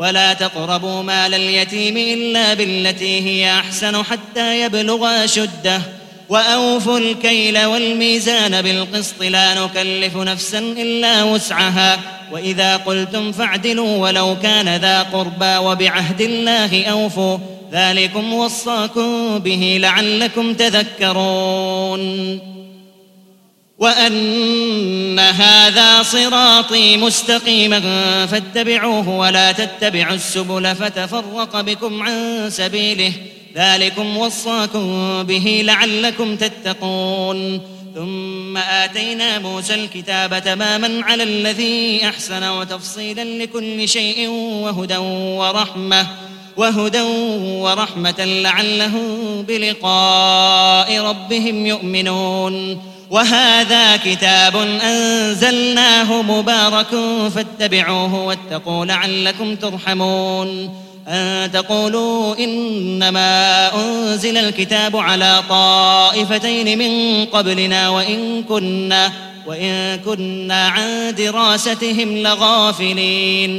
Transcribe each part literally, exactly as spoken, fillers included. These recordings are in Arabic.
ولا تقربوا مال اليتيم إلا بالتي هي أحسن حتى يبلغ أشده وأوفوا الكيل والميزان بالقسط لا نكلف نفسا إلا وسعها وإذا قلتم فاعدلوا ولو كان ذا قربى وبعهد الله أوفوا ذلكم وصاكم به لعلكم تذكرون وأن هذا صراطي مستقيما فاتبعوه ولا تتبعوا السبل فتفرق بكم عن سبيله ذلكم وصاكم به لعلكم تتقون ثم آتينا موسى الكتاب تماما على الذي أحسن وتفصيلا لكل شيء وهدى ورحمة وهدى ورحمة لعلهم بلقاء ربهم يؤمنون وهذا كتاب أنزلناه مبارك فاتبعوه واتقوا لعلكم ترحمون أن تقولوا إنما أنزل الكتاب على طائفتين من قبلنا وإن كنا, وإن كنا عن دراستهم لغافلين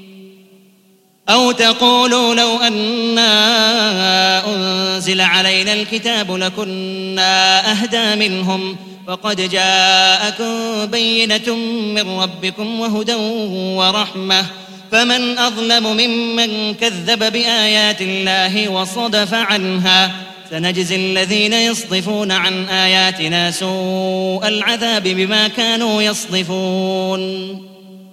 أو تقولوا لو أنا أنزل علينا الكتاب لكنا أهدى منهم فقد جاءكم بينة من ربكم وهدى ورحمة فمن أظلم ممن كذب بآيات الله وصدف عنها سنجزي الذين يصدفون عن آياتنا سوء العذاب بما كانوا يصدفون